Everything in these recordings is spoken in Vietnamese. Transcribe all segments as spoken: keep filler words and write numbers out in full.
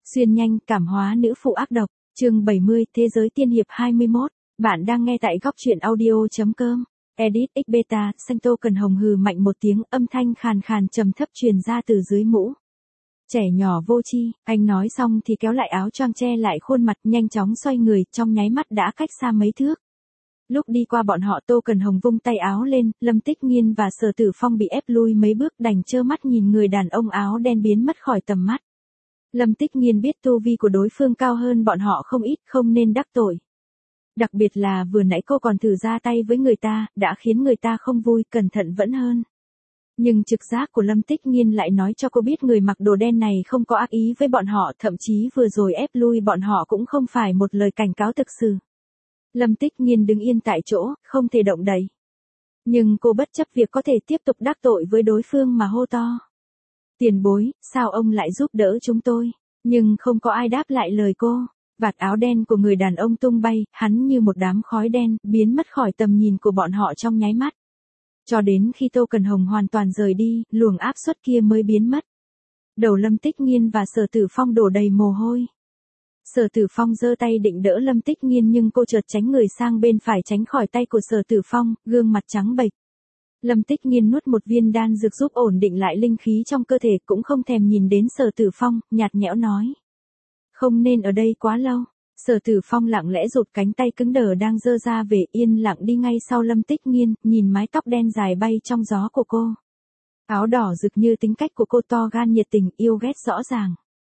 Xuyên nhanh, cảm hóa nữ phụ ác độc, chương bảy mươi, Thế giới tiên hiệp hai mươi mốt. Bạn đang nghe tại góc truyện audio.com. Edit X Beta, Santo Cần Hồng hừ mạnh một tiếng, âm thanh khàn khàn trầm thấp truyền ra từ dưới mũ. Trẻ nhỏ vô tri, anh nói xong thì kéo lại áo choàng che lại khuôn mặt, nhanh chóng xoay người, trong nháy mắt đã cách xa mấy thước. Lúc đi qua bọn họ, Tô Cần Hồng vung tay áo lên, Lâm Tích Nghiên và Sở Tử Phong bị ép lui mấy bước, đành trơ mắt nhìn người đàn ông áo đen biến mất khỏi tầm mắt. Lâm Tích Nghiên biết tu vi của đối phương cao hơn bọn họ không ít, không nên đắc tội. Đặc biệt là vừa nãy cô còn thử ra tay với người ta, đã khiến người ta không vui, cẩn thận vẫn hơn. Nhưng trực giác của Lâm Tích Nghiên lại nói cho cô biết người mặc đồ đen này không có ác ý với bọn họ, thậm chí vừa rồi ép lui bọn họ cũng không phải một lời cảnh cáo thực sự. Lâm Tích Nghiên đứng yên tại chỗ, không thể động đậy. Nhưng cô bất chấp việc có thể tiếp tục đắc tội với đối phương mà hô to. Tiền bối, sao ông lại giúp đỡ chúng tôi? Nhưng không có ai đáp lại lời cô. Vạt áo đen của người đàn ông tung bay, hắn như một đám khói đen, biến mất khỏi tầm nhìn của bọn họ trong nháy mắt. Cho đến khi Tô Cần Hồng hoàn toàn rời đi, luồng áp suất kia mới biến mất. Đầu Lâm Tích Nghiên và Sở Tử Phong đổ đầy mồ hôi. Sở Tử Phong giơ tay định đỡ Lâm Tích Nghiên nhưng cô chợt tránh người sang bên phải tránh khỏi tay của Sở Tử Phong, gương mặt trắng bệch. Lâm Tích Nghiên nuốt một viên đan dược giúp ổn định lại linh khí trong cơ thể, cũng không thèm nhìn đến Sở Tử Phong, nhạt nhẽo nói. Không nên ở đây quá lâu. Sở Tử Phong lặng lẽ rụt cánh tay cứng đờ đang giơ ra về, yên lặng đi ngay sau Lâm Tích Nghiên, nhìn mái tóc đen dài bay trong gió của cô. Áo đỏ rực như tính cách của cô, to gan nhiệt tình, yêu ghét rõ ràng.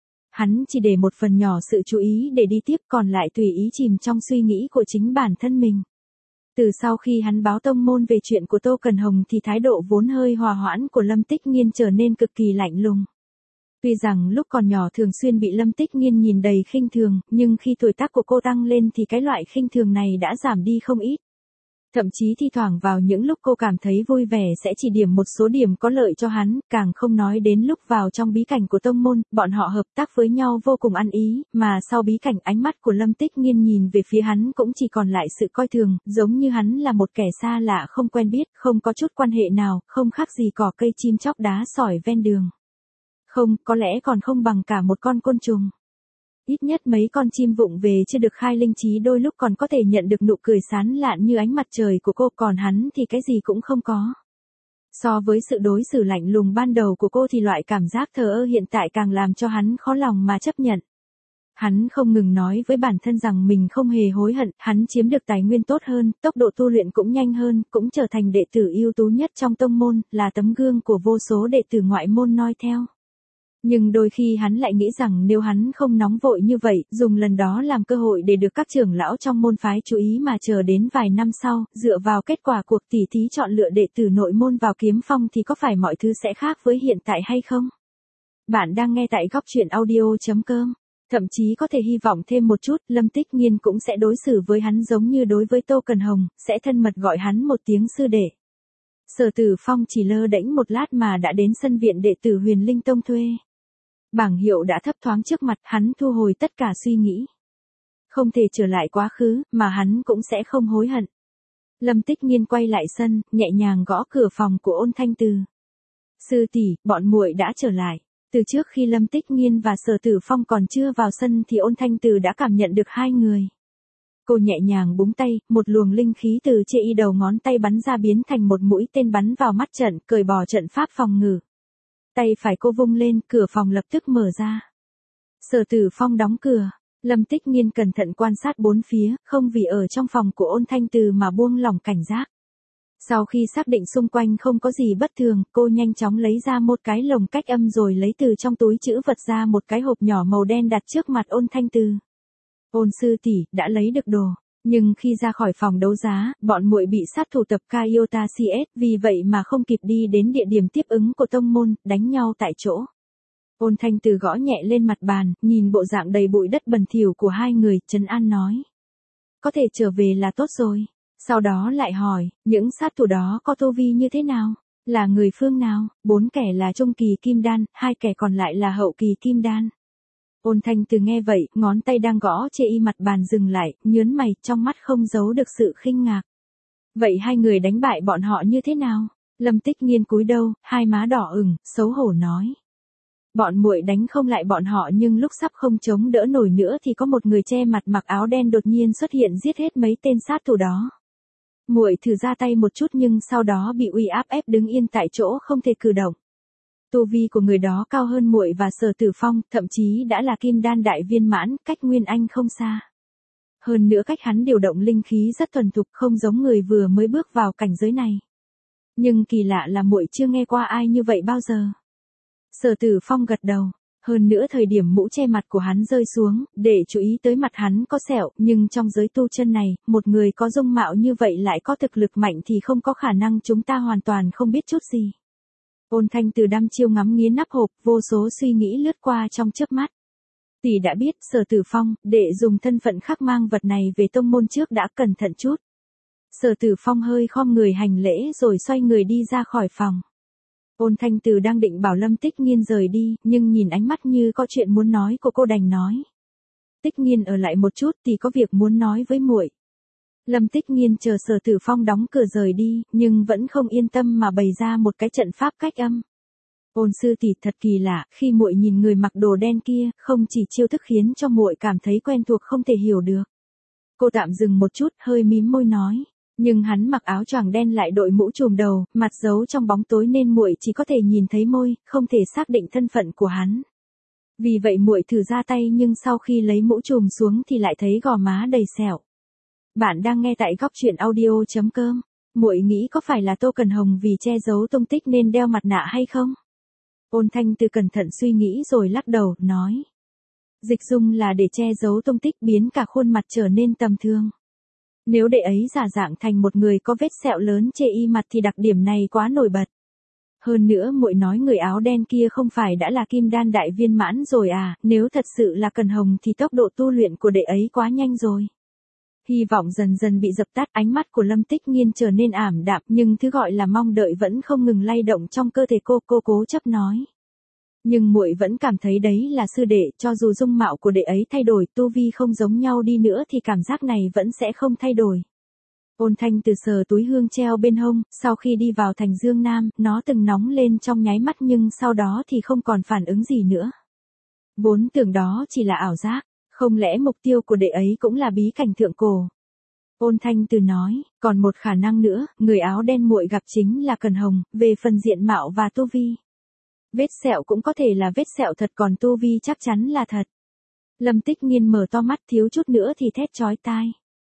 Hắn chỉ để một phần nhỏ sự chú ý để đi tiếp, còn lại tùy ý chìm trong suy nghĩ của chính bản thân mình. Từ sau khi hắn báo tông môn về chuyện của Tô Cần Hồng thì thái độ vốn hơi hòa hoãn của Lâm Tích Nghiên trở nên cực kỳ lạnh lùng. Tuy rằng lúc còn nhỏ thường xuyên bị Lâm Tích Nghiên nhìn đầy khinh thường, nhưng khi tuổi tác của cô tăng lên thì cái loại khinh thường này đã giảm đi không ít. Thậm chí thi thoảng vào những lúc cô cảm thấy vui vẻ sẽ chỉ điểm một số điểm có lợi cho hắn, càng không nói đến lúc vào trong bí cảnh của tông môn, bọn họ hợp tác với nhau vô cùng ăn ý, mà sau bí cảnh ánh mắt của Lâm Tích Nghiên nhìn về phía hắn cũng chỉ còn lại sự coi thường, giống như hắn là một kẻ xa lạ không quen biết, không có chút quan hệ nào, không khác gì cỏ cây chim chóc đá sỏi ven đường. Không, có lẽ còn không bằng cả một con côn trùng. Ít nhất mấy con chim vụng về chưa được khai linh trí đôi lúc còn có thể nhận được nụ cười sán lạn như ánh mặt trời của cô, còn hắn thì cái gì cũng không có. So với sự đối xử lạnh lùng ban đầu của cô thì loại cảm giác thờ ơ hiện tại càng làm cho hắn khó lòng mà chấp nhận. Hắn không ngừng nói với bản thân rằng mình không hề hối hận, hắn chiếm được tài nguyên tốt hơn, tốc độ tu luyện cũng nhanh hơn, cũng trở thành đệ tử ưu tú nhất trong tông môn, là tấm gương của vô số đệ tử ngoại môn noi theo. Nhưng đôi khi hắn lại nghĩ rằng nếu hắn không nóng vội như vậy, dùng lần đó làm cơ hội để được các trưởng lão trong môn phái chú ý mà chờ đến vài năm sau, dựa vào kết quả cuộc tỉ thí chọn lựa đệ tử nội môn vào kiếm phong thì có phải mọi thứ sẽ khác với hiện tại hay không? Bạn đang nghe tại góc truyện audio.com. Thậm chí có thể hy vọng thêm một chút, Lâm Tích Nghiên cũng sẽ đối xử với hắn giống như đối với Tô Cần Hồng, sẽ thân mật gọi hắn một tiếng sư đệ. Sở Tử Phong chỉ lơ đễnh một lát mà đã đến sân viện đệ tử Huyền Linh Tông thuê. Bảng hiệu đã thấp thoáng trước mặt, hắn thu hồi tất cả suy nghĩ. Không thể trở lại quá khứ, mà hắn cũng sẽ không hối hận. Lâm Tích Nghiên quay lại sân, nhẹ nhàng gõ cửa phòng của Ôn Thanh Từ. Sư tỷ, bọn muội đã trở lại. Từ trước khi Lâm Tích Nghiên và Sở Tử Phong còn chưa vào sân thì Ôn Thanh Từ đã cảm nhận được hai người. Cô nhẹ nhàng búng tay, một luồng linh khí từ chê y đầu ngón tay bắn ra biến thành một mũi tên bắn vào mắt trận, cởi bỏ trận pháp phòng ngự. Tay phải cô vung lên, cửa phòng lập tức mở ra. Sở Tử Phong đóng cửa. Lâm Tích Nghiên cẩn thận quan sát bốn phía, không vì ở trong phòng của Ôn Thanh Từ mà buông lỏng cảnh giác. Sau khi xác định xung quanh không có gì bất thường, cô nhanh chóng lấy ra một cái lồng cách âm rồi lấy từ trong túi trữ vật ra một cái hộp nhỏ màu đen đặt trước mặt Ôn Thanh Từ. Ôn sư tỷ, đã lấy được đồ. Nhưng khi ra khỏi phòng đấu giá, bọn muội bị sát thủ tập Kaiota xê ét, vì vậy mà không kịp đi đến địa điểm tiếp ứng của tông môn, đánh nhau tại chỗ. Ôn Thanh Từ gõ nhẹ lên mặt bàn, nhìn bộ dạng đầy bụi đất bẩn thỉu của hai người, trấn an nói. Có thể trở về là tốt rồi. Sau đó lại hỏi, những sát thủ đó có tu vi như thế nào? Là người phương nào? Bốn kẻ là trung kỳ kim đan, hai kẻ còn lại là hậu kỳ kim đan. Ôn Thanh Từ nghe vậy, ngón tay đang gõ chê y mặt bàn dừng lại, nhớn mày, trong mắt không giấu được sự khinh ngạc. Vậy hai người đánh bại bọn họ như thế nào? Lâm Tích Nghiên cúi đầu, hai má đỏ ửng, xấu hổ nói. Bọn muội đánh không lại bọn họ nhưng lúc sắp không chống đỡ nổi nữa thì có một người che mặt mặc áo đen đột nhiên xuất hiện giết hết mấy tên sát thủ đó. Muội thử ra tay một chút nhưng sau đó bị uy áp ép đứng yên tại chỗ không thể cử động. Tu vi của người đó cao hơn muội và Sở Tử Phong, thậm chí đã là kim đan đại viên mãn, cách Nguyên Anh không xa. Hơn nữa cách hắn điều động linh khí rất thuần thục, không giống người vừa mới bước vào cảnh giới này. Nhưng kỳ lạ là muội chưa nghe qua ai như vậy bao giờ. Sở Tử Phong gật đầu. Hơn nữa thời điểm mũ che mặt của hắn rơi xuống, để chú ý tới mặt hắn có sẹo, nhưng trong giới tu chân này, một người có dung mạo như vậy lại có thực lực mạnh thì không có khả năng chúng ta hoàn toàn không biết chút gì. Ôn Thanh Từ đăm chiêu ngắm nghía nắp hộp, vô số suy nghĩ lướt qua trong chớp mắt. Tỷ đã biết Sở Tử Phong, để dùng thân phận khắc mang vật này về tông môn trước đã cẩn thận chút. Sở Tử Phong hơi khom người hành lễ rồi xoay người đi ra khỏi phòng. Ôn Thanh Từ đang định bảo Lâm Tích Nghiên rời đi, nhưng nhìn ánh mắt như có chuyện muốn nói của cô đành nói. Tích Nghiên ở lại một chút thì có việc muốn nói với muội. Lâm Tích Nghiên chờ Sở Tử Phong đóng cửa rời đi, nhưng vẫn không yên tâm mà bày ra một cái trận pháp cách âm. Ôn sư tỷ thật kỳ lạ, khi muội nhìn người mặc đồ đen kia, không chỉ chiêu thức khiến cho muội cảm thấy quen thuộc không thể hiểu được. Cô tạm dừng một chút, hơi mím môi nói. Nhưng hắn mặc áo choàng đen lại đội mũ trùm đầu, mặt giấu trong bóng tối nên muội chỉ có thể nhìn thấy môi, không thể xác định thân phận của hắn. Vì vậy muội thử ra tay nhưng sau khi lấy mũ trùm xuống thì lại thấy gò má đầy sẹo. Bạn đang nghe tại góc truyện audio chấm com. Muội nghĩ có phải là Tô Cần Hồng vì che giấu tung tích nên đeo mặt nạ hay không? Ôn Thanh Từ cẩn thận suy nghĩ rồi lắc đầu, nói. Dịch dung là để che giấu tung tích biến cả khuôn mặt trở nên tầm thường. Nếu đệ ấy giả dạng thành một người có vết sẹo lớn chê y mặt thì đặc điểm này quá nổi bật. Hơn nữa muội nói người áo đen kia không phải đã là kim đan đại viên mãn rồi à, nếu thật sự là Cần Hồng thì tốc độ tu luyện của đệ ấy quá nhanh rồi. Hy vọng dần dần bị dập tắt, ánh mắt của Lâm Tích Nghiên trở nên ảm đạm nhưng thứ gọi là mong đợi vẫn không ngừng lay động trong cơ thể cô, cô cố chấp nói. Nhưng muội vẫn cảm thấy đấy là sư đệ, cho dù dung mạo của đệ ấy thay đổi, tu vi không giống nhau đi nữa thì cảm giác này vẫn sẽ không thay đổi. Ôn Thanh Từ sờ túi hương treo bên hông, sau khi đi vào thành Dương Nam, nó từng nóng lên trong nháy mắt nhưng sau đó thì không còn phản ứng gì nữa. Vốn tưởng đó chỉ là ảo giác, không lẽ mục tiêu của đệ ấy cũng là bí cảnh thượng cổ. Ôn Thanh Từ nói, còn một khả năng nữa, người áo đen muội gặp chính là Cần Hồng, về phần diện mạo và tu vi. Vết sẹo cũng có thể là vết sẹo thật còn tu vi chắc chắn là thật. Lâm Tích Nghiên mở to mắt thiếu chút nữa thì thét chói tai.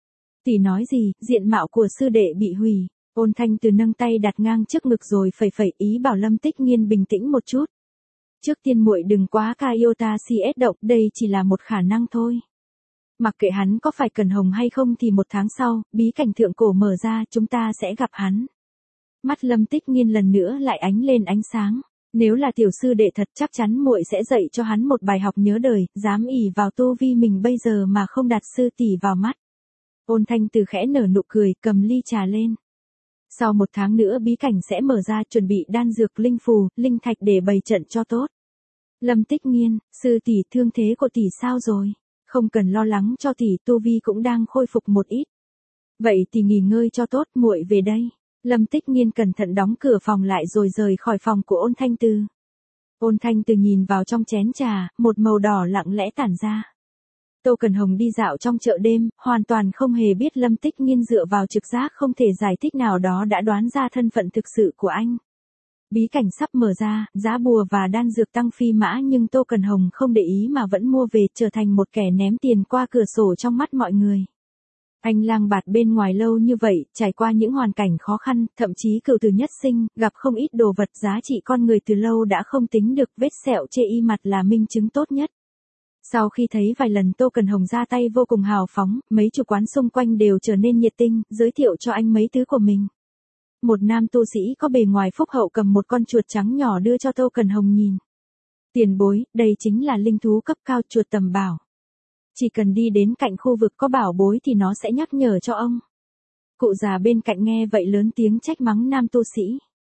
Tỷ nói gì, diện mạo của sư đệ bị hủy. Ôn Thanh Từ nâng tay đặt ngang trước ngực rồi phẩy phẩy ý bảo Lâm Tích Nghiên bình tĩnh một chút. Trước tiên muội đừng quá Kaiota xê ét động, đây chỉ là một khả năng thôi. Mặc kệ hắn có phải Cần Hồng hay không thì một tháng sau, bí cảnh thượng cổ mở ra chúng ta sẽ gặp hắn. Mắt Lâm Tích Nghiên lần nữa lại ánh lên ánh sáng. Nếu là tiểu sư đệ thật chắc chắn muội sẽ dạy cho hắn một bài học nhớ đời, dám ỷ vào tu vi mình bây giờ mà không đặt sư tỷ vào mắt. Ôn Thanh Từ khẽ nở nụ cười, cầm ly trà lên. Sau một tháng nữa bí cảnh sẽ mở ra, chuẩn bị đan dược, linh phù, linh thạch để bày trận cho tốt. Lâm Tích Nghiên, sư tỷ thương thế của tỷ sao rồi? Không cần lo lắng cho tỷ, tu vi cũng đang khôi phục một ít. Vậy tỷ nghỉ ngơi cho tốt, muội về đây. Lâm Tích Nghiên cẩn thận đóng cửa phòng lại rồi rời khỏi phòng của Ôn Thanh Từ. Ôn Thanh Từ nhìn vào trong chén trà, một màu đỏ lặng lẽ tản ra. Tô Cần Hồng đi dạo trong chợ đêm, hoàn toàn không hề biết Lâm Tích Nghiên dựa vào trực giác không thể giải thích nào đó đã đoán ra thân phận thực sự của anh. Bí cảnh sắp mở ra, giá bùa và đan dược tăng phi mã nhưng Tô Cần Hồng không để ý mà vẫn mua về, trở thành một kẻ ném tiền qua cửa sổ trong mắt mọi người. Anh lang bạt bên ngoài lâu như vậy, trải qua những hoàn cảnh khó khăn, thậm chí cựu tử nhất sinh, gặp không ít đồ vật giá trị con người từ lâu đã không tính được, vết sẹo chê y mặt là minh chứng tốt nhất. Sau khi thấy vài lần Tô Cần Hồng ra tay vô cùng hào phóng, mấy chủ quán xung quanh đều trở nên nhiệt tình, giới thiệu cho anh mấy thứ của mình. Một nam tu sĩ có bề ngoài phúc hậu cầm một con chuột trắng nhỏ đưa cho Tô Cần Hồng nhìn. Tiền bối, đây chính là linh thú cấp cao, chuột tầm bảo. Chỉ cần đi đến cạnh khu vực có bảo bối thì nó sẽ nhắc nhở cho ông. Cụ già bên cạnh nghe vậy lớn tiếng trách mắng nam tu sĩ.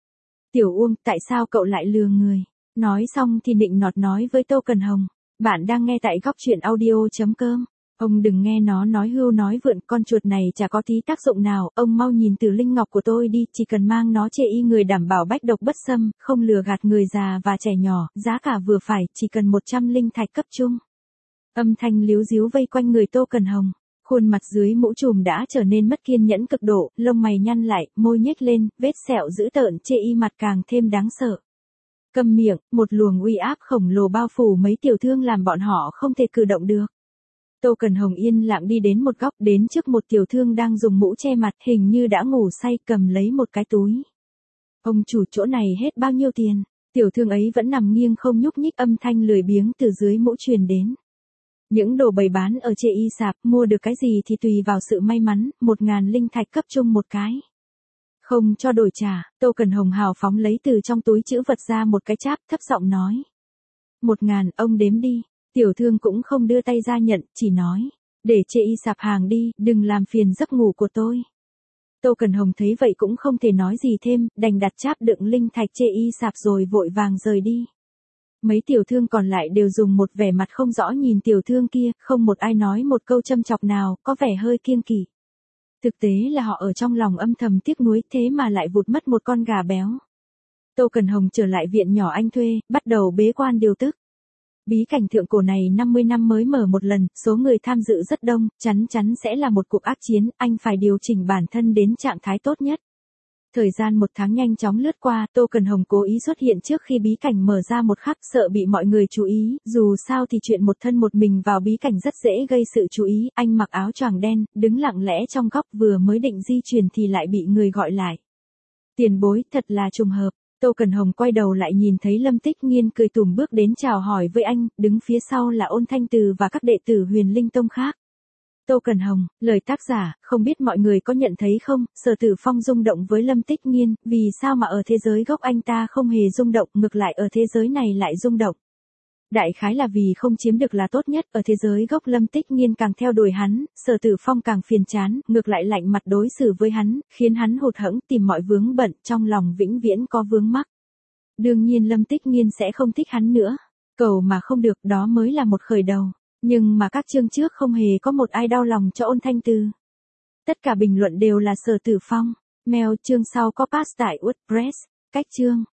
Tiểu Uông, tại sao cậu lại lừa người? Nói xong thì nịnh nọt nói với Tô Cần Hồng. Bạn đang nghe tại góc truyện audio chấm com. Ông đừng nghe nó nói hưu nói vượn, con chuột này chả có tí tác dụng nào, ông mau nhìn Tử Linh Ngọc của tôi đi, chỉ cần mang nó chê y người đảm bảo bách độc bất xâm, không lừa gạt người già và trẻ nhỏ, giá cả vừa phải, chỉ cần một trăm linh thạch cấp trung. Âm thanh líu díu vây quanh người Tô Cẩn Hồng. Khuôn mặt dưới mũ trùm đã trở nên mất kiên nhẫn cực độ, lông mày nhăn lại, môi nhếch lên, vết sẹo dữ tợn chê y mặt càng thêm đáng sợ. Câm miệng, một luồng uy áp khổng lồ bao phủ mấy tiểu thương làm bọn họ không thể cử động được. Tô Cẩn Hồng yên lặng đi đến một góc, đến trước một tiểu thương đang dùng mũ che mặt, hình như đã ngủ say, cầm lấy một cái túi. Ông chủ, chỗ này hết bao nhiêu tiền? Tiểu thương ấy vẫn nằm nghiêng không nhúc nhích, âm thanh lười biếng từ dưới mũ truyền đến. Những đồ bày bán ở chê y sạp, mua được cái gì thì tùy vào sự may mắn, một ngàn linh thạch cấp trung một cái. Không cho đổi trả, Tô Cẩn Hồng hào phóng lấy từ trong túi trữ vật ra một cái cháp, thấp giọng nói. Một ngàn, ông đếm đi. Tiểu thương cũng không đưa tay ra nhận, chỉ nói. Để chê y sạp hàng đi, đừng làm phiền giấc ngủ của tôi. Tô Cẩn Hồng thấy vậy cũng không thể nói gì thêm, đành đặt cháp đựng linh thạch chê y sạp rồi vội vàng rời đi. Mấy tiểu thương còn lại đều dùng một vẻ mặt không rõ nhìn tiểu thương kia, không một ai nói một câu châm chọc nào, có vẻ hơi kiêng kỵ. Thực tế là họ ở trong lòng âm thầm tiếc nuối, thế mà lại vụt mất một con gà béo. Tô Cẩn Hồng trở lại viện nhỏ anh thuê, bắt đầu bế quan điều tức. Bí cảnh thượng cổ này năm mươi năm mới mở một lần, số người tham dự rất đông, chắn chắn sẽ là một cuộc ác chiến, anh phải điều chỉnh bản thân đến trạng thái tốt nhất. Thời gian một tháng nhanh chóng lướt qua, Tô Cẩn Hồng cố ý xuất hiện trước khi bí cảnh mở ra một khắc, sợ bị mọi người chú ý, dù sao thì chuyện một thân một mình vào bí cảnh rất dễ gây sự chú ý, anh mặc áo choàng đen, đứng lặng lẽ trong góc vừa mới định di chuyển thì lại bị người gọi lại. Tiền bối, thật là trùng hợp. Tô Cẩn Hồng quay đầu lại nhìn thấy Lâm Tích Nghiên cười tủm bước đến chào hỏi với anh, đứng phía sau là Ôn Thanh Từ và các đệ tử Huyền Linh Tông khác. Tô Cẩn Hồng, lời tác giả, không biết mọi người có nhận thấy không, Sở Tử Phong rung động với Lâm Tích Nghiên, vì sao mà ở thế giới gốc anh ta không hề rung động, ngược lại ở thế giới này lại rung động. Đại khái là vì không chiếm được là tốt nhất, ở thế giới gốc Lâm Tích Nghiên càng theo đuổi hắn, Sở Tử Phong càng phiền chán, ngược lại lạnh mặt đối xử với hắn, khiến hắn hụt hẫng tìm mọi vướng bận, trong lòng vĩnh viễn có vướng mắc. Đương nhiên Lâm Tích Nghiên sẽ không thích hắn nữa. Cầu mà không được, đó mới là một khởi đầu. Nhưng mà các chương trước không hề có một ai đau lòng cho Ôn Thanh Từ. Tất cả bình luận đều là Sở Tử Phong. Mail chương sau có pass tại WordPress. Cách chương